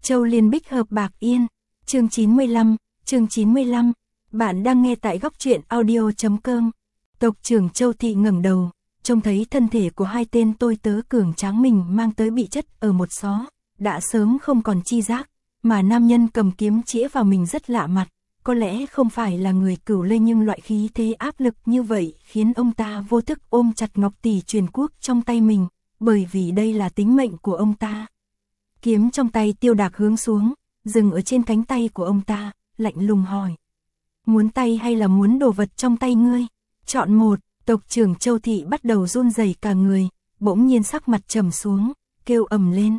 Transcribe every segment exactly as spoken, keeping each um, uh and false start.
Châu Liên Bích Hợp Bạc Yên, chương chín mươi lăm, chương chín mươi lăm, bạn đang nghe tại góc truyện audio.com. Tộc trưởng Châu Thị ngẩng đầu, trông thấy thân thể của hai tên tôi tớ cường tráng mình mang tới bị chất ở một xó, đã sớm không còn chi giác, mà nam nhân cầm kiếm chĩa vào mình rất lạ mặt, có lẽ không phải là người Cửu Lê nhưng loại khí thế áp lực như vậy khiến ông ta vô thức ôm chặt ngọc tỷ truyền quốc trong tay mình, bởi vì đây là tính mệnh của ông ta. Kiếm trong tay Tiêu Đạc hướng xuống, dừng ở trên cánh tay của ông ta, lạnh lùng hỏi. Muốn tay hay là muốn đồ vật trong tay ngươi? Chọn một. Tộc trưởng Châu Thị bắt đầu run rẩy cả người, bỗng nhiên sắc mặt trầm xuống, kêu ầm lên.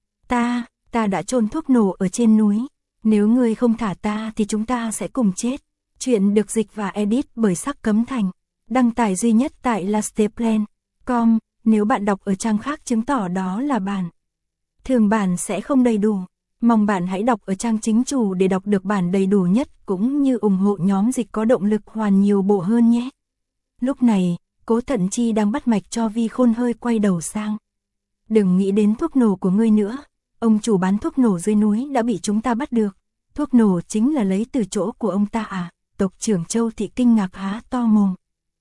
Ta, ta đã chôn thuốc nổ ở trên núi, nếu ngươi không thả ta thì chúng ta sẽ cùng chết. Chuyện được dịch và edit bởi Sắc Cấm Thành, đăng tải duy nhất tại lasteplan chấm com, nếu bạn đọc ở trang khác chứng tỏ đó là bản thường bản sẽ không đầy đủ. Mong bạn hãy đọc ở trang chính chủ để đọc được bản đầy đủ nhất cũng như ủng hộ nhóm dịch có động lực hoàn nhiều bộ hơn nhé. Lúc này, Cố Thận Chi đang bắt mạch cho Vi Khôn hơi quay đầu sang. Đừng nghĩ đến thuốc nổ của ngươi nữa, ông chủ bán thuốc nổ dưới núi đã bị chúng ta bắt được. Thuốc nổ chính là lấy từ chỗ của ông ta à? Tộc trưởng Châu Thị kinh ngạc há to mồm.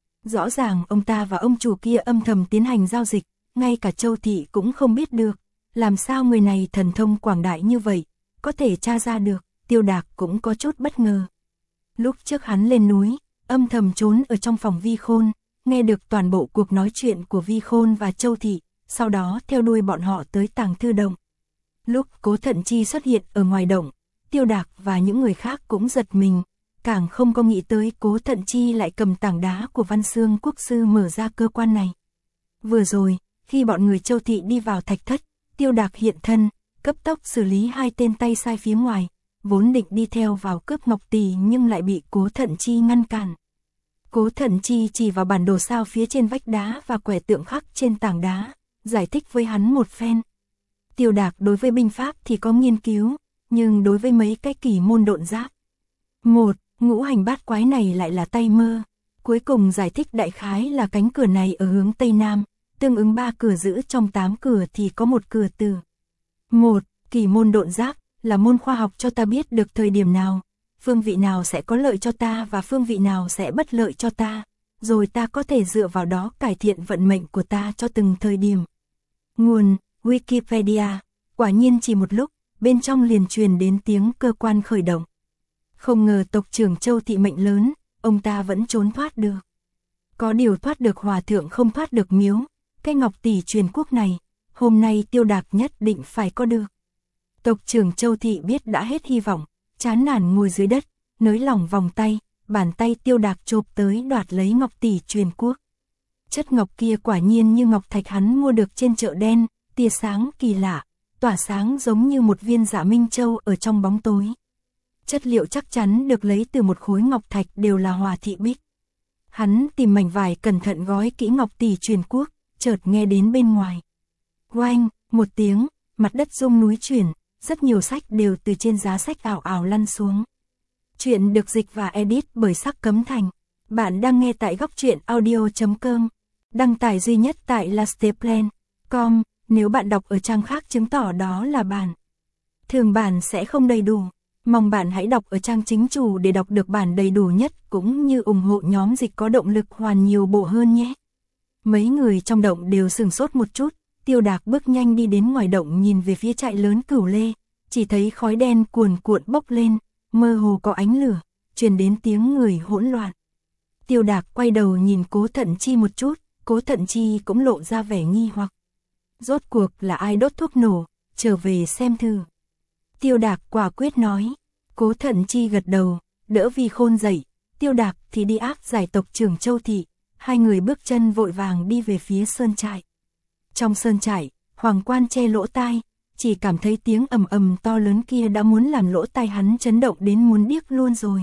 Rõ ràng ông ta và ông chủ kia âm thầm tiến hành giao dịch, ngay cả Châu Thị cũng không biết được. Làm sao người này thần thông quảng đại như vậy, có thể tra ra được. Tiêu Đạc cũng có chút bất ngờ. Lúc trước hắn lên núi, âm thầm trốn ở trong phòng Vi Khôn, nghe được toàn bộ cuộc nói chuyện của Vi Khôn và Châu Thị, sau đó theo đuôi bọn họ tới tàng thư động. Lúc Cố Thận Chi xuất hiện ở ngoài động, Tiêu Đạc và những người khác cũng giật mình, càng không có nghĩ tới Cố Thận Chi lại cầm tảng đá của Văn Xương Quốc sư mở ra cơ quan này. Vừa rồi, khi bọn người Châu Thị đi vào thạch thất, Tiêu Đạc hiện thân, cấp tốc xử lý hai tên tay sai phía ngoài, vốn định đi theo vào cướp ngọc tỷ nhưng lại bị Cố Thận Chi ngăn cản. Cố Thận Chi chỉ vào bản đồ sao phía trên vách đá và quẻ tượng khắc trên tảng đá, giải thích với hắn một phen. Tiêu Đạc đối với binh pháp thì có nghiên cứu, nhưng đối với mấy cái kỳ môn độn giáp, một, ngũ hành bát quái này lại là tay mơ. Cuối cùng giải thích đại khái là cánh cửa này ở hướng Tây Nam, tương ứng ba cửa giữ trong tám cửa thì có một cửa từ. Một, kỳ môn độn giáp là môn khoa học cho ta biết được thời điểm nào, phương vị nào sẽ có lợi cho ta và phương vị nào sẽ bất lợi cho ta, rồi ta có thể dựa vào đó cải thiện vận mệnh của ta cho từng thời điểm. Nguồn, Wikipedia. Quả nhiên chỉ một lúc, bên trong liền truyền đến tiếng cơ quan khởi động. Không ngờ tộc trưởng Châu Thị mệnh lớn, ông ta vẫn trốn thoát được. Có điều thoát được hòa thượng không thoát được miếu, cái ngọc tỷ truyền quốc này, hôm nay Tiêu Đạc nhất định phải có được. Tộc trưởng Châu Thị biết đã hết hy vọng, chán nản ngồi dưới đất, nới lỏng vòng tay, bàn tay Tiêu Đạc chộp tới đoạt lấy ngọc tỷ truyền quốc. Chất ngọc kia quả nhiên như ngọc thạch hắn mua được trên chợ đen, tia sáng kỳ lạ, tỏa sáng giống như một viên Dạ Minh Châu ở trong bóng tối. Chất liệu chắc chắn được lấy từ một khối ngọc thạch đều là hòa thị bích. Hắn tìm mảnh vải cẩn thận gói kỹ ngọc tỷ truyền quốc, chợt nghe đến bên ngoài. Oanh, một tiếng, mặt đất rung núi chuyển, rất nhiều sách đều từ trên giá sách ảo ảo lăn xuống. Chuyện được dịch và edit bởi Sắc Cấm Thành. Bạn đang nghe tại góc truyện audio.com, đăng tải duy nhất tại lasteplan chấm com, nếu bạn đọc ở trang khác chứng tỏ đó là bản thường bản sẽ không đầy đủ. Mong bạn hãy đọc ở trang chính chủ để đọc được bản đầy đủ nhất cũng như ủng hộ nhóm dịch có động lực hoàn nhiều bộ hơn nhé. Mấy người trong động đều sửng sốt một chút, Tiêu Đạc bước nhanh đi đến ngoài động nhìn về phía trại lớn Cửu Lê, chỉ thấy khói đen cuồn cuộn bốc lên, mơ hồ có ánh lửa, truyền đến tiếng người hỗn loạn. Tiêu Đạc quay đầu nhìn Cố Thận Chi một chút, Cố Thận Chi cũng lộ ra vẻ nghi hoặc. Rốt cuộc là ai đốt thuốc nổ, trở về xem thử. Tiêu Đạc quả quyết nói. Cố Thận Chi gật đầu, đỡ Vi Khôn dậy, Tiêu Đạc thì đi áp giải tộc trưởng Châu Thị, hai người bước chân vội vàng đi về phía sơn trại. Trong sơn trại, Hoàng Quan che lỗ tai, chỉ cảm thấy tiếng ầm ầm to lớn kia đã muốn làm lỗ tai hắn chấn động đến muốn điếc luôn rồi.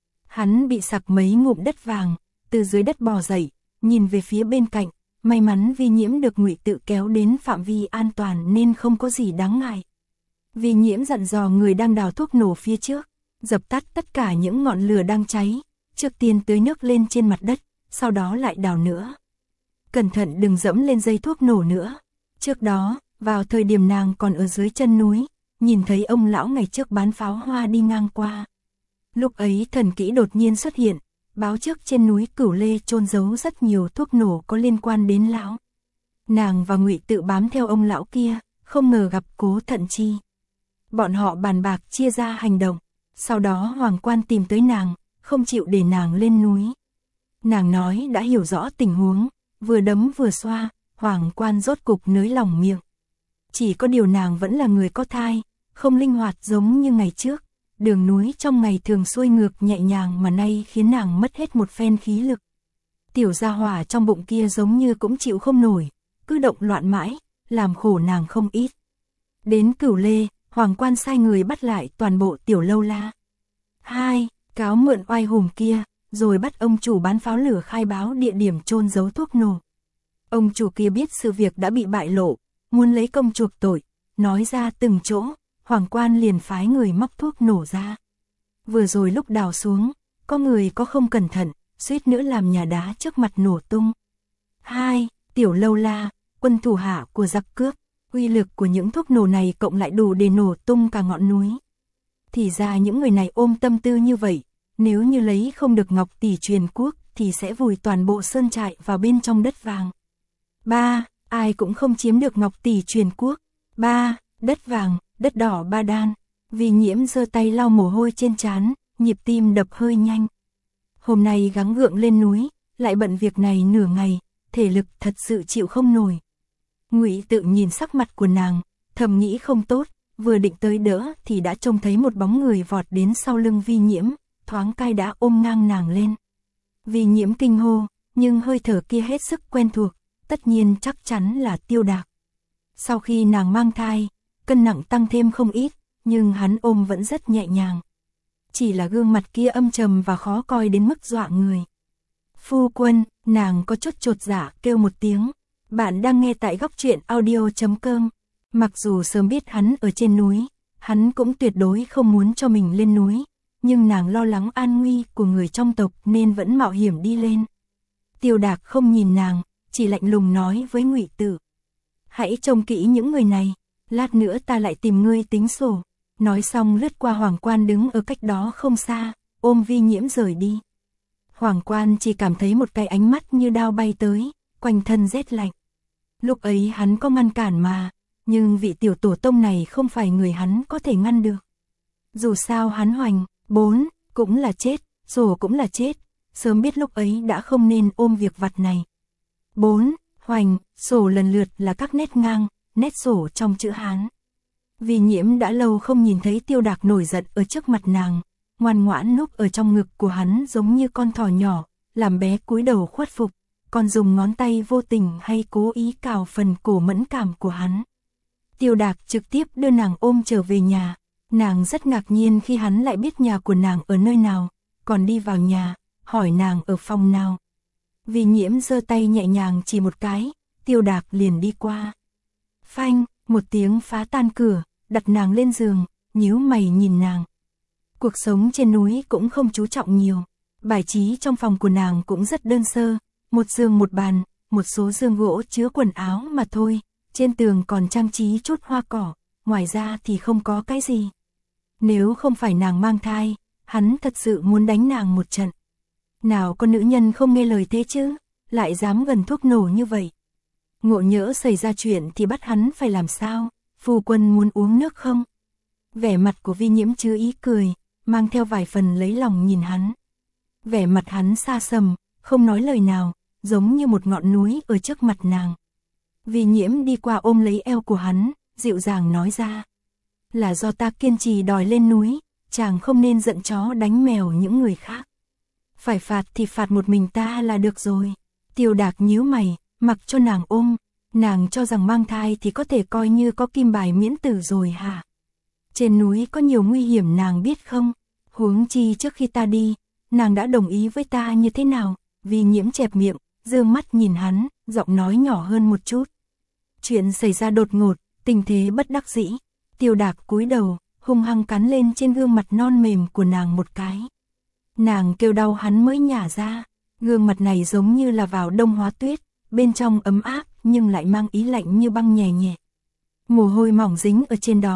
Hắn bị sặc mấy ngụm đất vàng, từ dưới đất bò dậy, nhìn về phía bên cạnh, may mắn Vi Nhiễm được Ngụy Tự kéo đến phạm vi an toàn nên không có gì đáng ngại. Vi Nhiễm dặn dò người đang đào thuốc nổ phía trước, dập tắt tất cả những ngọn lửa đang cháy, trước tiên tưới nước lên trên mặt đất, sau đó lại đào nữa. Cẩn thận đừng dẫm lên dây thuốc nổ nữa. Trước đó, vào thời điểm nàng còn ở dưới chân núi, nhìn thấy ông lão ngày trước bán pháo hoa đi ngang qua. Lúc ấy thần kỹ đột nhiên xuất hiện, báo trước trên núi Cửu Lê chôn giấu rất nhiều thuốc nổ có liên quan đến lão. Nàng và Ngụy Tự bám theo ông lão kia, không ngờ gặp Cố Thận Chi. Bọn họ bàn bạc chia ra hành động, sau đó Hoàng Quan tìm tới nàng, không chịu để nàng lên núi. Nàng nói đã hiểu rõ tình huống, vừa đấm vừa xoa, Hoàng Quan rốt cục nới lỏng miệng. Chỉ có điều nàng vẫn là người có thai, không linh hoạt giống như ngày trước. Đường núi trong ngày thường xuôi ngược nhẹ nhàng mà nay khiến nàng mất hết một phen khí lực. Tiểu gia hỏa trong bụng kia giống như cũng chịu không nổi, cứ động loạn mãi, làm khổ nàng không ít. Đến Cửu Lê, Hoàng Quan sai người bắt lại toàn bộ Tiểu Lâu La. Hai, cáo mượn oai hùng kia, rồi bắt ông chủ bán pháo lửa khai báo địa điểm chôn giấu thuốc nổ. Ông chủ kia biết sự việc đã bị bại lộ, muốn lấy công chuộc tội, nói ra từng chỗ, Hoàng Quan liền phái người móc thuốc nổ ra. Vừa rồi lúc đào xuống, có người có không cẩn thận, suýt nữa làm nhà đá trước mặt nổ tung. Hai, Tiểu Lâu La, quân thủ hạ của giặc cướp, uy lực của những thuốc nổ này cộng lại đủ để nổ tung cả ngọn núi. Thì ra những người này ôm tâm tư như vậy, nếu như lấy không được ngọc tỷ truyền quốc thì sẽ vùi toàn bộ sơn trại vào bên trong đất vàng. Ba, ai cũng không chiếm được ngọc tỷ truyền quốc. Ba, đất vàng, đất đỏ Ba Đan. Vì Nhiễm giơ tay lau mồ hôi trên trán, nhịp tim đập hơi nhanh. Hôm nay gắng gượng lên núi, lại bận việc này nửa ngày, thể lực thật sự chịu không nổi. Ngụy Tự nhìn sắc mặt của nàng, thầm nghĩ không tốt, vừa định tới đỡ thì đã trông thấy một bóng người vọt đến sau lưng Vi Nhiễm, thoáng cai đã ôm ngang nàng lên. Vi Nhiễm kinh hô, nhưng hơi thở kia hết sức quen thuộc, tất nhiên chắc chắn là Tiêu Đạc. Sau khi nàng mang thai, cân nặng tăng thêm không ít, nhưng hắn ôm vẫn rất nhẹ nhàng. Chỉ là gương mặt kia âm trầm và khó coi đến mức dọa người. Phu quân, nàng có chút chột dạ kêu một tiếng. Bạn đang nghe tại góc truyện audio chấm com. Mặc dù sớm biết hắn ở trên núi, hắn cũng tuyệt đối không muốn cho mình lên núi, nhưng nàng lo lắng an nguy của người trong tộc nên vẫn mạo hiểm đi lên. Tiêu Đạc không nhìn nàng, chỉ lạnh lùng nói với Ngụy Tự. Hãy trông kỹ những người này, lát nữa ta lại tìm ngươi tính sổ. Nói xong lướt qua Hoàng Quan đứng ở cách đó không xa, ôm Vi Nhiễm rời đi. Hoàng Quan chỉ cảm thấy một cái ánh mắt như đao bay tới, quanh thân rét lạnh. Lúc ấy hắn có ngăn cản mà, nhưng vị tiểu tổ tông này không phải người hắn có thể ngăn được. Dù sao hắn Hoành, bốn, cũng là chết, Sổ cũng là chết, sớm biết lúc ấy đã không nên ôm việc vặt này. Bốn, Hoành, Sổ lần lượt là các nét ngang, nét Sổ trong chữ Hán. Vi Nhiễm đã lâu không nhìn thấy Tiêu Đạc nổi giận ở trước mặt nàng, ngoan ngoãn núp ở trong ngực của hắn giống như con thỏ nhỏ, làm bé cúi đầu khuất phục, còn dùng ngón tay vô tình hay cố ý cào phần cổ mẫn cảm của hắn. Tiêu Đạc trực tiếp đưa nàng ôm trở về nhà, nàng rất ngạc nhiên khi hắn lại biết nhà của nàng ở nơi nào, còn đi vào nhà, hỏi nàng ở phòng nào. Vi Nhiễm giơ tay nhẹ nhàng chỉ một cái, Tiêu Đạc liền đi qua. Phanh, một tiếng phá tan cửa, đặt nàng lên giường, nhíu mày nhìn nàng. Cuộc sống trên núi cũng không chú trọng nhiều, bài trí trong phòng của nàng cũng rất đơn sơ, một giường một bàn, một số giường gỗ chứa quần áo mà thôi, trên tường còn trang trí chút hoa cỏ, ngoài ra thì không có cái gì. Nếu không phải nàng mang thai, hắn thật sự muốn đánh nàng một trận. Nào có nữ nhân không nghe lời thế chứ, lại dám gần thuốc nổ như vậy. Ngộ nhỡ xảy ra chuyện thì bắt hắn phải làm sao, phu quân muốn uống nước không? Vẻ mặt của Vi Nhiễm chứa ý cười, mang theo vài phần lấy lòng nhìn hắn. Vẻ mặt hắn xa sầm, không nói lời nào, giống như một ngọn núi ở trước mặt nàng. Vi Nhiễm đi qua ôm lấy eo của hắn, dịu dàng nói ra. Là do ta kiên trì đòi lên núi, chàng không nên giận chó đánh mèo những người khác. Phải phạt thì phạt một mình ta là được rồi. Tiêu Đạc nhíu mày, mặc cho nàng ôm, nàng cho rằng mang thai thì có thể coi như có kim bài miễn tử rồi hả? Trên núi có nhiều nguy hiểm nàng biết không? Huống chi trước khi ta đi, nàng đã đồng ý với ta như thế nào? Vi Nhiễm chẹp miệng, dương mắt nhìn hắn, giọng nói nhỏ hơn một chút. Chuyện xảy ra đột ngột, tình thế bất đắc dĩ. Tiêu Đạc cúi đầu, hung hăng cắn lên trên gương mặt non mềm của nàng một cái. Nàng kêu đau hắn mới nhả ra, gương mặt này giống như là vào đông hóa tuyết, bên trong ấm áp nhưng lại mang ý lạnh như băng nhẹ nhẹ. Mồ hôi mỏng dính ở trên đó,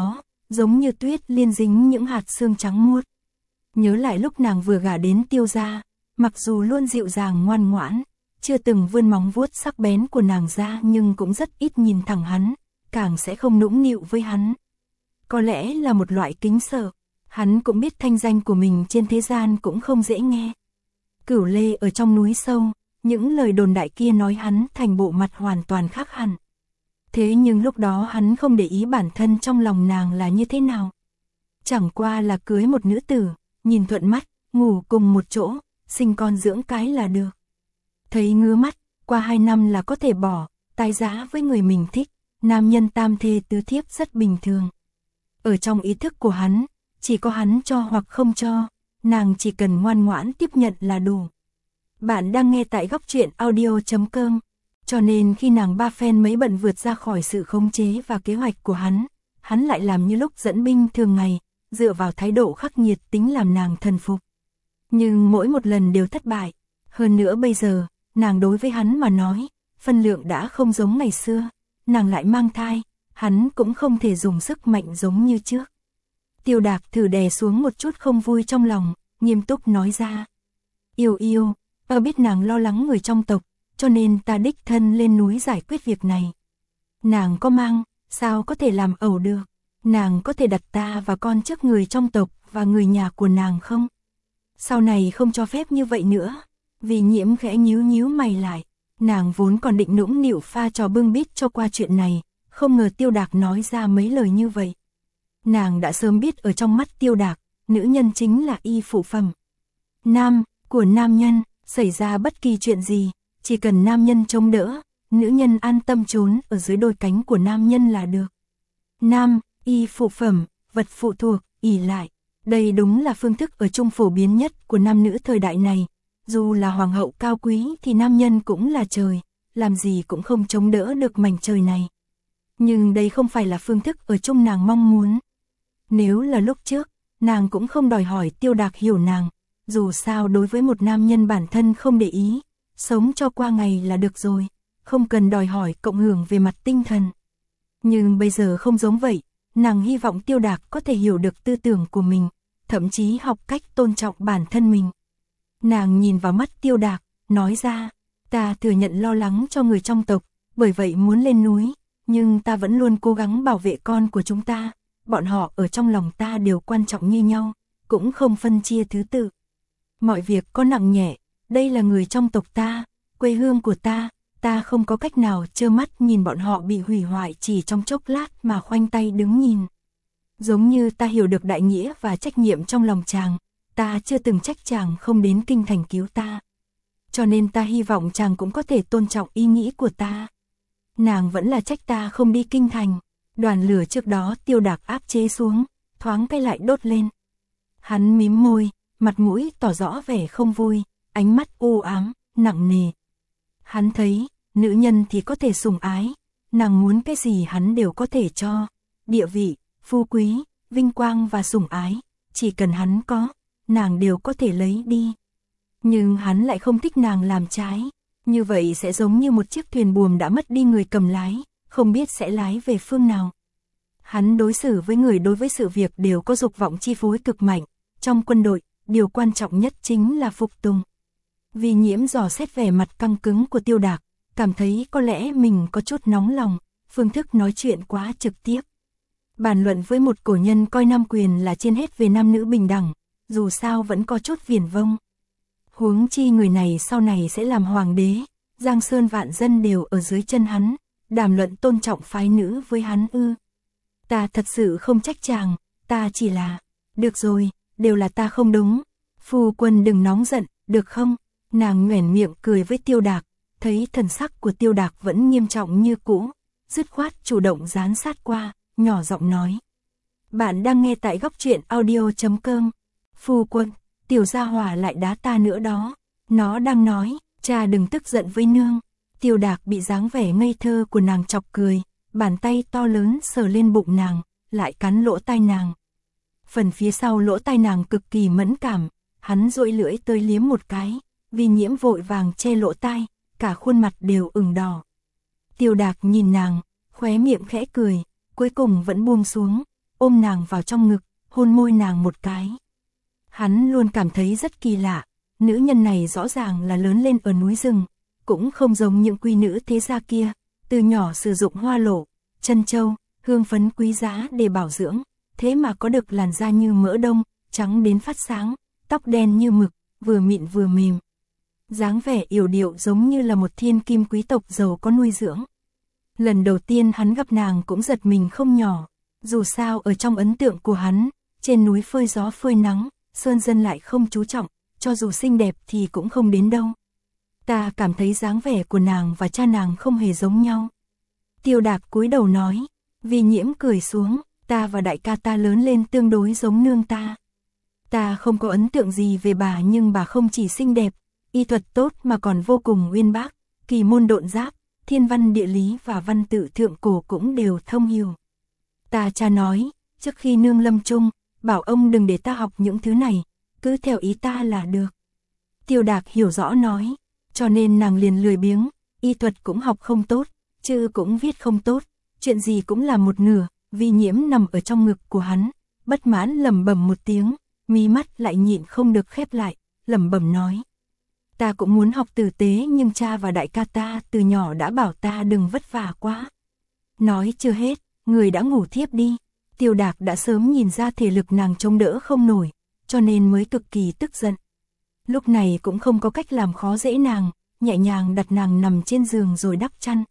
giống như tuyết liên dính những hạt sương trắng muốt. Nhớ lại lúc nàng vừa gả đến Tiêu gia, mặc dù luôn dịu dàng ngoan ngoãn, chưa từng vươn móng vuốt sắc bén của nàng ra nhưng cũng rất ít nhìn thẳng hắn, càng sẽ không nũng nịu với hắn. Có lẽ là một loại kính sợ, hắn cũng biết thanh danh của mình trên thế gian cũng không dễ nghe. Cửu Lê ở trong núi sâu, những lời đồn đại kia nói hắn thành bộ mặt hoàn toàn khác hẳn. Thế nhưng lúc đó hắn không để ý bản thân trong lòng nàng là như thế nào. Chẳng qua là cưới một nữ tử, nhìn thuận mắt, ngủ cùng một chỗ, sinh con dưỡng cái là được. Thấy ngứa mắt, qua hai năm là có thể bỏ, tái giá với người mình thích, nam nhân tam thê tứ thiếp rất bình thường. Ở trong ý thức của hắn, chỉ có hắn cho hoặc không cho, nàng chỉ cần ngoan ngoãn tiếp nhận là đủ. Bạn đang nghe tại góc truyện audio chấm com, cho nên khi nàng ba phen mấy bận vượt ra khỏi sự khống chế và kế hoạch của hắn, hắn lại làm như lúc dẫn binh thường ngày, dựa vào thái độ khắc nghiệt tính làm nàng thần phục. Nhưng mỗi một lần đều thất bại, hơn nữa bây giờ, nàng đối với hắn mà nói, phân lượng đã không giống ngày xưa, nàng lại mang thai, hắn cũng không thể dùng sức mạnh giống như trước. Tiêu Đạc thử đè xuống một chút không vui trong lòng, nghiêm túc nói ra. Yêu yêu, ta biết nàng lo lắng người trong tộc, cho nên ta đích thân lên núi giải quyết việc này. Nàng có mang, sao có thể làm ẩu được, nàng có thể đặt ta và con trước người trong tộc và người nhà của nàng không? Sau này không cho phép như vậy nữa. Vì Nhiễm khẽ nhíu nhíu mày lại, nàng vốn còn định nũng nịu pha trò bưng bít cho qua chuyện này, không ngờ Tiêu Đạc nói ra mấy lời như vậy. Nàng đã sớm biết ở trong mắt Tiêu Đạc, nữ nhân chính là y phụ phẩm. Nam, của nam nhân, xảy ra bất kỳ chuyện gì, chỉ cần nam nhân chống đỡ, nữ nhân an tâm trốn ở dưới đôi cánh của nam nhân là được. Nam, y phụ phẩm, vật phụ thuộc, ỷ lại. Đây đúng là phương thức ở chung phổ biến nhất của nam nữ thời đại này. Dù là hoàng hậu cao quý thì nam nhân cũng là trời, làm gì cũng không chống đỡ được mảnh trời này. Nhưng đây không phải là phương thức ở chung nàng mong muốn. Nếu là lúc trước, nàng cũng không đòi hỏi Tiêu Đạc hiểu nàng, dù sao đối với một nam nhân bản thân không để ý, sống cho qua ngày là được rồi, không cần đòi hỏi cộng hưởng về mặt tinh thần. Nhưng bây giờ không giống vậy, nàng hy vọng Tiêu Đạc có thể hiểu được tư tưởng của mình, thậm chí học cách tôn trọng bản thân mình. Nàng nhìn vào mắt Tiêu Đạc, nói ra, ta thừa nhận lo lắng cho người trong tộc, bởi vậy muốn lên núi, nhưng ta vẫn luôn cố gắng bảo vệ con của chúng ta, bọn họ ở trong lòng ta đều quan trọng như nhau, cũng không phân chia thứ tự. Mọi việc có nặng nhẹ, đây là người trong tộc ta, quê hương của ta, ta không có cách nào trơ mắt nhìn bọn họ bị hủy hoại chỉ trong chốc lát mà khoanh tay đứng nhìn. Giống như ta hiểu được đại nghĩa và trách nhiệm trong lòng chàng, ta chưa từng trách chàng không đến kinh thành cứu ta. Cho nên ta hy vọng chàng cũng có thể tôn trọng ý nghĩ của ta. Nàng vẫn là trách ta không đi kinh thành. Đoàn lửa trước đó Tiêu Đạc áp chế xuống, thoáng cái lại đốt lên. Hắn mím môi, mặt mũi tỏ rõ vẻ không vui, ánh mắt u ám, nặng nề. Hắn thấy, nữ nhân thì có thể sủng ái, nàng muốn cái gì hắn đều có thể cho. Địa vị, phú quý, vinh quang và sủng ái, chỉ cần hắn có, nàng đều có thể lấy đi. Nhưng hắn lại không thích nàng làm trái, như vậy sẽ giống như một chiếc thuyền buồm đã mất đi người cầm lái, không biết sẽ lái về phương nào. Hắn đối xử với người đối với sự việc đều có dục vọng chi phối cực mạnh, trong quân đội, điều quan trọng nhất chính là phục tùng. Vì Nhiễm dò xét vẻ mặt căng cứng của Tiêu Đạc, cảm thấy có lẽ mình có chút nóng lòng, phương thức nói chuyện quá trực tiếp. Bàn luận với một cổ nhân coi nam quyền là trên hết về nam nữ bình đẳng, dù sao vẫn có chút viển vông. Huống chi người này sau này sẽ làm hoàng đế, giang sơn vạn dân đều ở dưới chân hắn, đàm luận tôn trọng phái nữ với hắn ư. Ta thật sự không trách chàng, ta chỉ là, được rồi, đều là ta không đúng, phu quân đừng nóng giận, được không? Nàng nhoẻn miệng cười với Tiêu Đạc, thấy thần sắc của Tiêu Đạc vẫn nghiêm trọng như cũ, dứt khoát chủ động dán sát qua, nhỏ giọng nói. Bạn đang nghe tại góc truyện audio chấm com. Phu quân, tiểu gia hỏa lại đá ta nữa đó. Nó đang nói, cha đừng tức giận với nương. Tiêu Đạc bị dáng vẻ ngây thơ của nàng chọc cười, bàn tay to lớn sờ lên bụng nàng, lại cắn lỗ tai nàng. Phần phía sau lỗ tai nàng cực kỳ mẫn cảm, hắn duỗi lưỡi tới liếm một cái, Vì Nhiễm vội vàng che lỗ tai, cả khuôn mặt đều ửng đỏ. Tiêu Đạc nhìn nàng, khóe miệng khẽ cười, cuối cùng vẫn buông xuống, ôm nàng vào trong ngực, hôn môi nàng một cái. Hắn luôn cảm thấy rất kỳ lạ, nữ nhân này rõ ràng là lớn lên ở núi rừng, cũng không giống những quý nữ thế gia kia, từ nhỏ sử dụng hoa lộ, chân châu, hương phấn quý giá để bảo dưỡng, thế mà có được làn da như mỡ đông, trắng đến phát sáng, tóc đen như mực, vừa mịn vừa mềm. Dáng vẻ yểu điệu giống như là một thiên kim quý tộc giàu có nuôi dưỡng. Lần đầu tiên hắn gặp nàng cũng giật mình không nhỏ, dù sao ở trong ấn tượng của hắn, trên núi phơi gió phơi nắng, sơn dân lại không chú trọng, cho dù xinh đẹp thì cũng không đến đâu. Ta cảm thấy dáng vẻ của nàng và cha nàng không hề giống nhau. Tiêu Đạc cúi đầu nói, Vi Nhiễm cười xuống, ta và đại ca ta lớn lên tương đối giống nương ta. Ta không có ấn tượng gì về bà, nhưng bà không chỉ xinh đẹp, y thuật tốt mà còn vô cùng uyên bác, kỳ môn độn giáp, thiên văn địa lý và văn tự thượng cổ cũng đều thông hiểu. Ta cha nói, trước khi nương lâm chung, bảo ông đừng để ta học những thứ này, cứ theo ý ta là được. Tiêu Đạc hiểu rõ nói, cho nên nàng liền lười biếng, y thuật cũng học không tốt, chữ cũng viết không tốt, chuyện gì cũng làm một nửa. Vi Nhiễm nằm ở trong ngực của hắn, bất mãn lẩm bẩm một tiếng, mí mắt lại nhịn không được khép lại, lẩm bẩm nói. Ta cũng muốn học tử tế, nhưng cha và đại ca ta từ nhỏ đã bảo ta đừng vất vả quá. Nói chưa hết, người đã ngủ thiếp đi. Tiêu Đạc đã sớm nhìn ra thể lực nàng chống đỡ không nổi, cho nên mới cực kỳ tức giận. Lúc này cũng không có cách làm khó dễ nàng, nhẹ nhàng đặt nàng nằm trên giường rồi đắp chăn.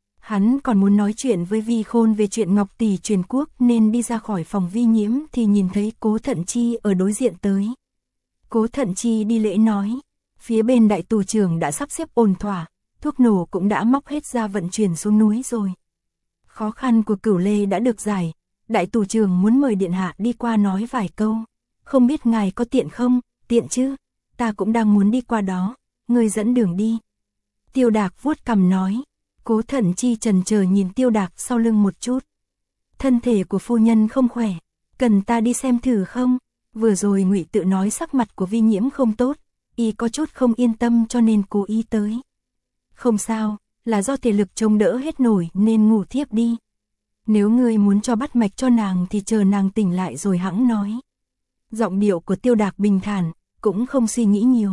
Hắn còn muốn nói chuyện với Vi Khôn về chuyện Ngọc Tỷ truyền quốc, nên đi ra khỏi phòng Vi Nhiễm thì nhìn thấy Cố Thận Chi ở đối diện tới. Cố Thận Chi đi lễ nói, phía bên đại tù trưởng đã sắp xếp ổn thỏa, thuốc nổ cũng đã móc hết ra vận chuyển xuống núi rồi. Khó khăn của Cửu Lê đã được giải, đại tù trưởng muốn mời điện hạ đi qua nói vài câu. Không biết ngài có tiện không? Tiện chứ, ta cũng đang muốn đi qua đó, người dẫn đường đi. Tiêu Đạc vuốt cằm nói. Cố Thận Chi chần chờ nhìn Tiêu Đạc sau lưng một chút. Thân thể của phu nhân không khỏe, cần ta đi xem thử không? Vừa rồi Ngụy Tự nói sắc mặt của Vi Nhiễm không tốt, y có chút không yên tâm cho nên cố ý tới. Không sao, là do thể lực chống đỡ hết nổi nên ngủ thiếp đi. Nếu ngươi muốn cho bắt mạch cho nàng thì chờ nàng tỉnh lại rồi hẵng nói. Giọng điệu của Tiêu Đạc bình thản, cũng không suy nghĩ nhiều.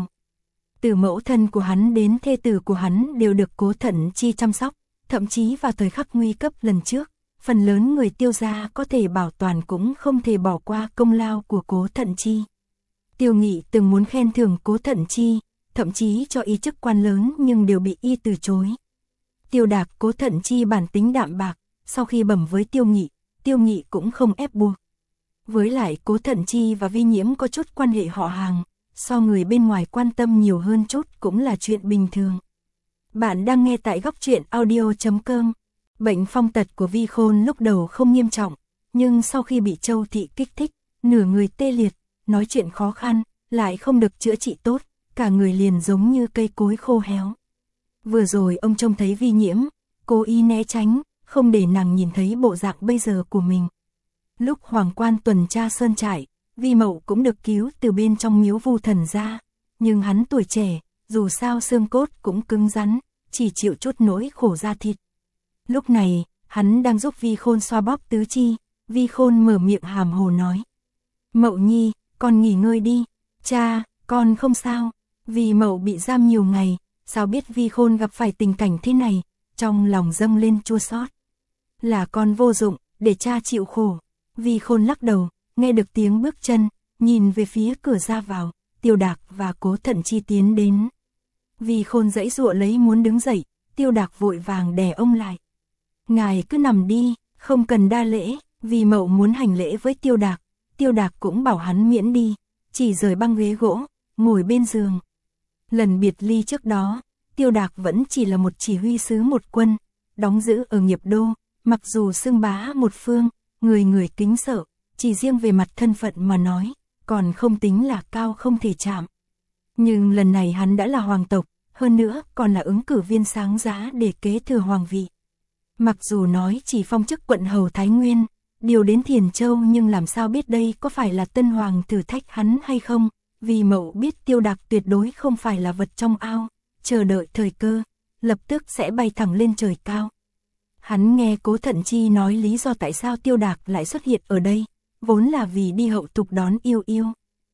Từ mẫu thân của hắn đến thê tử của hắn đều được Cố Thận Chi chăm sóc, thậm chí vào thời khắc nguy cấp lần trước, phần lớn người Tiêu gia có thể bảo toàn cũng không thể bỏ qua công lao của Cố Thận Chi. Tiêu Nghị từng muốn khen thưởng Cố Thận Chi, thậm chí cho y chức quan lớn nhưng đều bị y từ chối. Tiêu Đạc Cố Thận Chi bản tính đạm bạc, sau khi bẩm với Tiêu Nghị, Tiêu Nghị cũng không ép buộc. Với lại Cố Thận Chi và Vi Nhiễm có chút quan hệ họ hàng, so người bên ngoài quan tâm nhiều hơn chút cũng là chuyện bình thường. Bạn đang nghe tại góc truyện audio chấm com. Bệnh phong tật của Vi Khôn lúc đầu không nghiêm trọng, nhưng sau khi bị Châu Thị kích thích, nửa người tê liệt, nói chuyện khó khăn, lại không được chữa trị tốt, cả người liền giống như cây cối khô héo. Vừa rồi ông trông thấy Vi Nhiễm, cố ý né tránh, không để nàng nhìn thấy bộ dạng bây giờ của mình. Lúc Hoàng Quan tuần tra sơn trại, Vi Mậu cũng được cứu từ bên trong miếu Vu Thần ra, nhưng hắn tuổi trẻ, dù sao xương cốt cũng cứng rắn, chỉ chịu chút nỗi khổ da thịt. Lúc này, hắn đang giúp Vi Khôn xoa bóp tứ chi, Vi Khôn mở miệng hàm hồ nói. Mậu nhi, con nghỉ ngơi đi, cha, con không sao. Vi Mậu bị giam nhiều ngày, sao biết Vi Khôn gặp phải tình cảnh thế này, trong lòng dâng lên chua xót. Là con vô dụng, để cha chịu khổ. Vi Khôn lắc đầu. Nghe được tiếng bước chân, nhìn về phía cửa ra vào, Tiêu Đạc và Cố Thận Chi tiến đến. Vi Khôn giãy giụa lấy muốn đứng dậy, Tiêu Đạc vội vàng đè ông lại. Ngài cứ nằm đi, không cần đa lễ. Vi Mậu muốn hành lễ với Tiêu Đạc, Tiêu Đạc cũng bảo hắn miễn đi, chỉ rời băng ghế gỗ, ngồi bên giường. Lần biệt ly trước đó, Tiêu Đạc vẫn chỉ là một chỉ huy sứ một quân, đóng giữ ở Nghiệp Đô, mặc dù xưng bá một phương, người người kính sợ. Chỉ riêng về mặt thân phận mà nói, còn không tính là cao không thể chạm. Nhưng lần này hắn đã là hoàng tộc, hơn nữa còn là ứng cử viên sáng giá để kế thừa hoàng vị. Mặc dù nói chỉ phong chức quận hầu Thái Nguyên, điều đến Thiền Châu, nhưng làm sao biết đây có phải là tân hoàng thử thách hắn hay không, vì Mậu biết Tiêu Đạc tuyệt đối không phải là vật trong ao, chờ đợi thời cơ, lập tức sẽ bay thẳng lên trời cao. Hắn nghe Cố Thận Chi nói lý do tại sao Tiêu Đạc lại xuất hiện ở đây, vốn là vì đi hậu thục đón Yêu Yêu.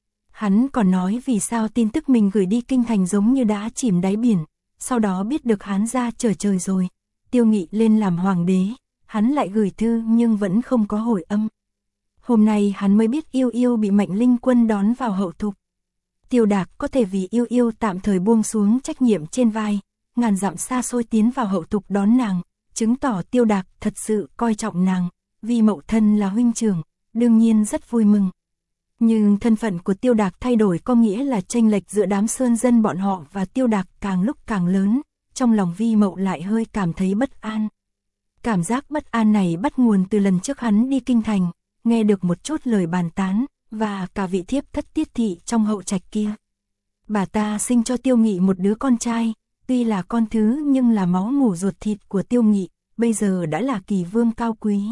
Hắn còn nói vì sao tin tức mình gửi đi kinh thành giống như đã chìm đáy biển, sau đó biết được Hán ra trở trời rồi, Tiêu Nghị lên làm hoàng đế, hắn lại gửi thư nhưng vẫn không có hồi âm. Hôm nay hắn mới biết Yêu Yêu bị Mạnh Linh Quân đón vào hậu thục. Tiêu Đạc có thể vì Yêu Yêu tạm thời buông xuống trách nhiệm trên vai, ngàn dặm xa xôi tiến vào hậu thục đón nàng, chứng tỏ Tiêu Đạc thật sự coi trọng nàng, vì mậu thân là huynh trưởng, đương nhiên rất vui mừng. Nhưng thân phận của Tiêu Đạc thay đổi có nghĩa là chênh lệch giữa đám sơn dân bọn họ và Tiêu Đạc càng lúc càng lớn, trong lòng Vi Mậu lại hơi cảm thấy bất an. Cảm giác bất an này bắt nguồn từ lần trước hắn đi kinh thành, nghe được một chút lời bàn tán, và cả vị thiếp thất Tiết thị trong hậu trạch kia. Bà ta sinh cho Tiêu Nghị một đứa con trai, tuy là con thứ nhưng là máu mủ ruột thịt của Tiêu Nghị, bây giờ đã là kỳ vương cao quý.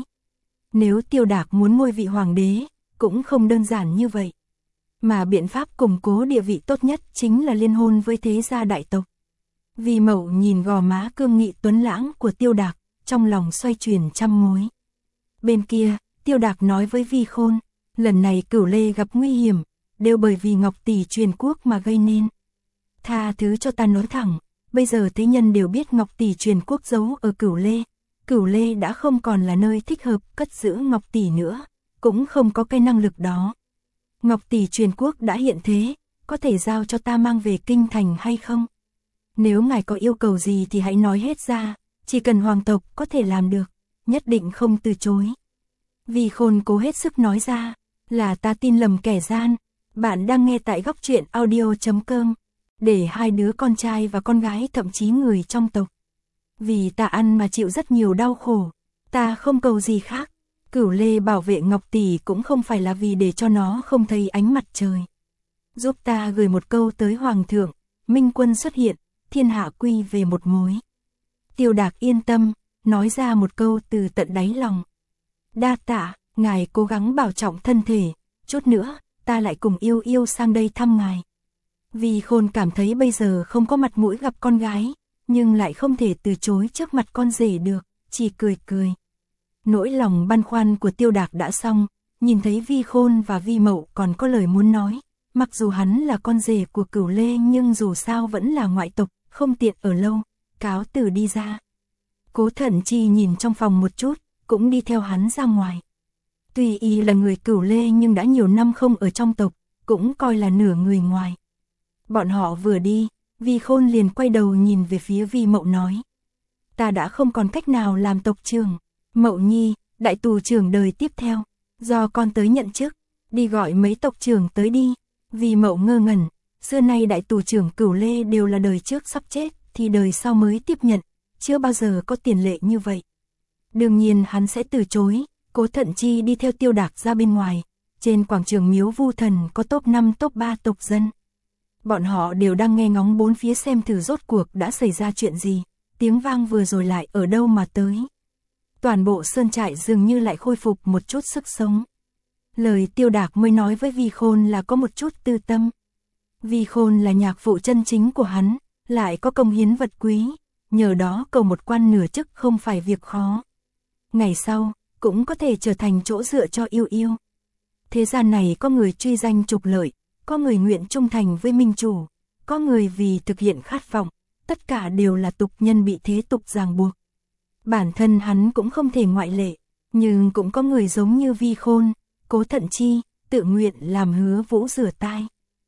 Nếu Tiêu Đạc muốn ngôi vị hoàng đế, cũng không đơn giản như vậy. Mà biện pháp củng cố địa vị tốt nhất chính là liên hôn với thế gia đại tộc. Vi Mậu nhìn gò má cương nghị tuấn lãng của Tiêu Đạc, trong lòng xoay chuyển trăm mối. Bên kia, Tiêu Đạc nói với Vi Khôn, lần này Cửu Lê gặp nguy hiểm, đều bởi vì Ngọc Tỷ truyền quốc mà gây nên. Tha thứ cho ta nói thẳng, bây giờ thế nhân đều biết Ngọc Tỷ truyền quốc giấu ở Cửu Lê. Cửu Lê đã không còn là nơi thích hợp cất giữ Ngọc Tỷ nữa, cũng không có cái năng lực đó. Ngọc Tỷ truyền quốc đã hiện thế, có thể giao cho ta mang về kinh thành hay không? Nếu ngài có yêu cầu gì thì hãy nói hết ra, chỉ cần hoàng tộc có thể làm được, nhất định không từ chối. Vi Khôn cố hết sức nói ra, là ta tin lầm kẻ gian. Bạn đang nghe tại góc truyện audio chấm com, để hai đứa con trai và con gái thậm chí người trong tộc. Vì ta ăn mà chịu rất nhiều đau khổ, ta không cầu gì khác. Cửu Lê bảo vệ Ngọc Tỷ cũng không phải là vì để cho nó không thấy ánh mặt trời. Giúp ta gửi một câu tới Hoàng thượng, Minh Quân xuất hiện, thiên hạ quy về một mối. Tiêu Đạc yên tâm, nói ra một câu từ tận đáy lòng. Đa tạ, ngài cố gắng bảo trọng thân thể, chút nữa, ta lại cùng Yêu Yêu sang đây thăm ngài. Vi Khôn cảm thấy bây giờ không có mặt mũi gặp con gái, nhưng lại không thể từ chối trước mặt con rể được, chỉ cười cười. Nỗi lòng băn khoăn của Tiêu Đạc đã xong, nhìn thấy Vi Khôn và Vi Mậu còn có lời muốn nói, mặc dù hắn là con rể của Cửu Lê nhưng dù sao vẫn là ngoại tộc, không tiện ở lâu, cáo từ đi ra. Cố Thận Chi nhìn trong phòng một chút, cũng đi theo hắn ra ngoài. Tuy y là người Cửu Lê nhưng đã nhiều năm không ở trong tộc, cũng coi là nửa người ngoài. Bọn họ vừa đi, Vi Khôn liền quay đầu nhìn về phía Vi Mậu nói. Ta đã không còn cách nào làm tộc trưởng. Mậu Nhi, đại tù trưởng đời tiếp theo, do con tới nhận chức, đi gọi mấy tộc trưởng tới đi. Vi Mậu ngơ ngẩn, xưa nay đại tù trưởng Cửu Lê đều là đời trước sắp chết, thì đời sau mới tiếp nhận, chưa bao giờ có tiền lệ như vậy. Đương nhiên hắn sẽ từ chối. Cố Thận Chi đi theo Tiêu Đạc ra bên ngoài, trên quảng trường Miếu Vu Thần có top năm top ba tộc dân. Bọn họ đều đang nghe ngóng bốn phía xem thử rốt cuộc đã xảy ra chuyện gì, tiếng vang vừa rồi lại ở đâu mà tới. Toàn bộ sơn trại dường như lại khôi phục một chút sức sống. Lời Tiêu Đạc mới nói với Vi Khôn là có một chút tư tâm. Vi Khôn là nhạc phụ chân chính của hắn, lại có công hiến vật quý, nhờ đó cầu một quan nửa chức không phải việc khó. Ngày sau, cũng có thể trở thành chỗ dựa cho Yêu Yêu. Thế gian này có người truy danh trục lợi, có người nguyện trung thành với minh chủ, có người vì thực hiện khát vọng, tất cả đều là tục nhân bị thế tục ràng buộc. Bản thân hắn cũng không thể ngoại lệ, nhưng cũng có người giống như Vi Khôn, Cố Thận Chi, tự nguyện làm Hứa Vũ rửa tai.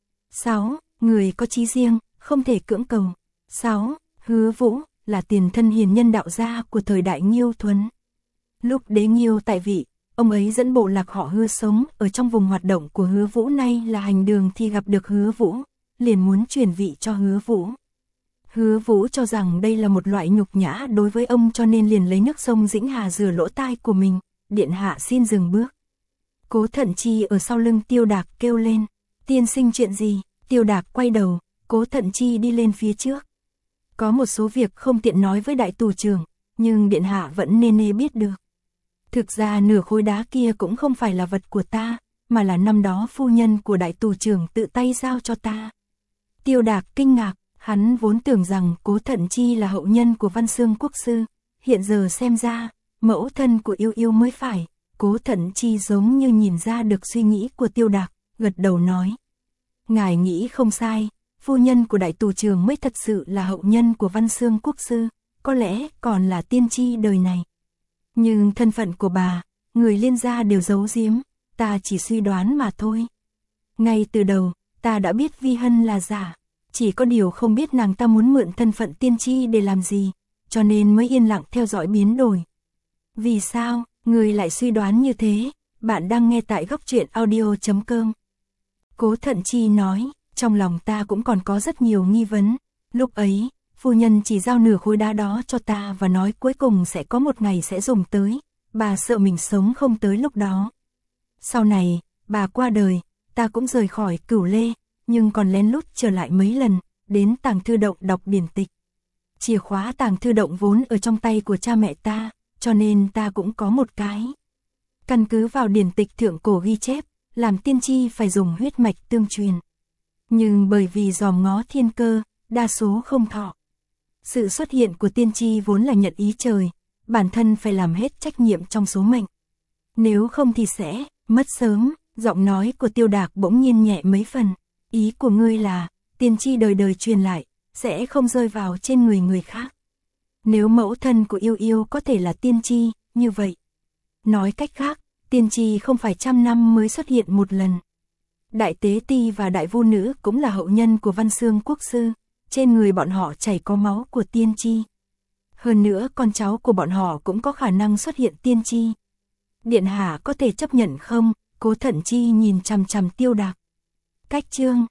sáu. Người có chí riêng, không thể cưỡng cầu. sáu. Hứa Vũ là tiền thân hiền nhân đạo gia của thời đại Nghiêu Thuấn. Lúc đế Nghiêu tại vị, ông ấy dẫn bộ lạc họ Hứa sống ở trong vùng hoạt động của Hứa Vũ nay là hành đường thì gặp được Hứa Vũ, liền muốn truyền vị cho Hứa Vũ. Hứa Vũ cho rằng đây là một loại nhục nhã đối với ông cho nên liền lấy nước sông Dĩnh Hà rửa lỗ tai của mình, điện hạ xin dừng bước. Cố Thận Chi ở sau lưng Tiêu Đạc kêu lên, tiên sinh chuyện gì? Tiêu Đạc quay đầu, Cố Thận Chi đi lên phía trước. Có một số việc không tiện nói với đại tù trưởng, nhưng điện hạ vẫn nên nê biết được. Thực ra nửa khối đá kia cũng không phải là vật của ta, mà là năm đó phu nhân của đại tù trưởng tự tay giao cho ta. Tiêu Đạc kinh ngạc, hắn vốn tưởng rằng Cố Thận Chi là hậu nhân của Văn Xương quốc sư, hiện giờ xem ra, mẫu thân của Yêu Yêu mới phải, Cố Thận Chi giống như nhìn ra được suy nghĩ của Tiêu Đạc, gật đầu nói. Ngài nghĩ không sai, phu nhân của đại tù trưởng mới thật sự là hậu nhân của Văn Xương Quốc sư, có lẽ còn là tiên tri đời này. Nhưng thân phận của bà, người Liên gia đều giấu giếm, ta chỉ suy đoán mà thôi. Ngay từ đầu, ta đã biết Vi Hân là giả, chỉ có điều không biết nàng ta muốn mượn thân phận tiên tri để làm gì, cho nên mới yên lặng theo dõi biến đổi. Vì sao, người lại suy đoán như thế? Bạn đang nghe tại góc truyện audio chấm com. Cố Thận Chi nói, trong lòng ta cũng còn có rất nhiều nghi vấn. Lúc ấy, phu nhân chỉ giao nửa khối đá đó cho ta và nói cuối cùng sẽ có một ngày sẽ dùng tới. Bà sợ mình sống không tới lúc đó. Sau này, bà qua đời, ta cũng rời khỏi Cửu Lê, nhưng còn lén lút trở lại mấy lần, đến tàng thư động đọc điển tịch. Chìa khóa tàng thư động vốn ở trong tay của cha mẹ ta, cho nên ta cũng có một cái. Căn cứ vào điển tịch thượng cổ ghi chép, làm tiên tri phải dùng huyết mạch tương truyền. Nhưng bởi vì dòm ngó thiên cơ, đa số không thọ. Sự xuất hiện của tiên tri vốn là nhận ý trời, bản thân phải làm hết trách nhiệm trong số mệnh. Nếu không thì sẽ mất sớm. Giọng nói của Tiêu Đạc bỗng nhiên nhẹ mấy phần. Ý của ngươi là, tiên tri đời đời truyền lại, sẽ không rơi vào trên người người khác. Nếu mẫu thân của Yêu Yêu có thể là tiên tri, như vậy. Nói cách khác, tiên tri không phải trăm năm mới xuất hiện một lần. Đại Tế Ti và Đại Vu Nữ cũng là hậu nhân của Văn Xương Quốc sư, trên người bọn họ chảy có máu của tiên tri. Hơn nữa con cháu của bọn họ cũng có khả năng xuất hiện tiên tri. Điện hạ có thể chấp nhận không? Cố Thận Chi nhìn chằm chằm Tiêu Đạc. Cách chương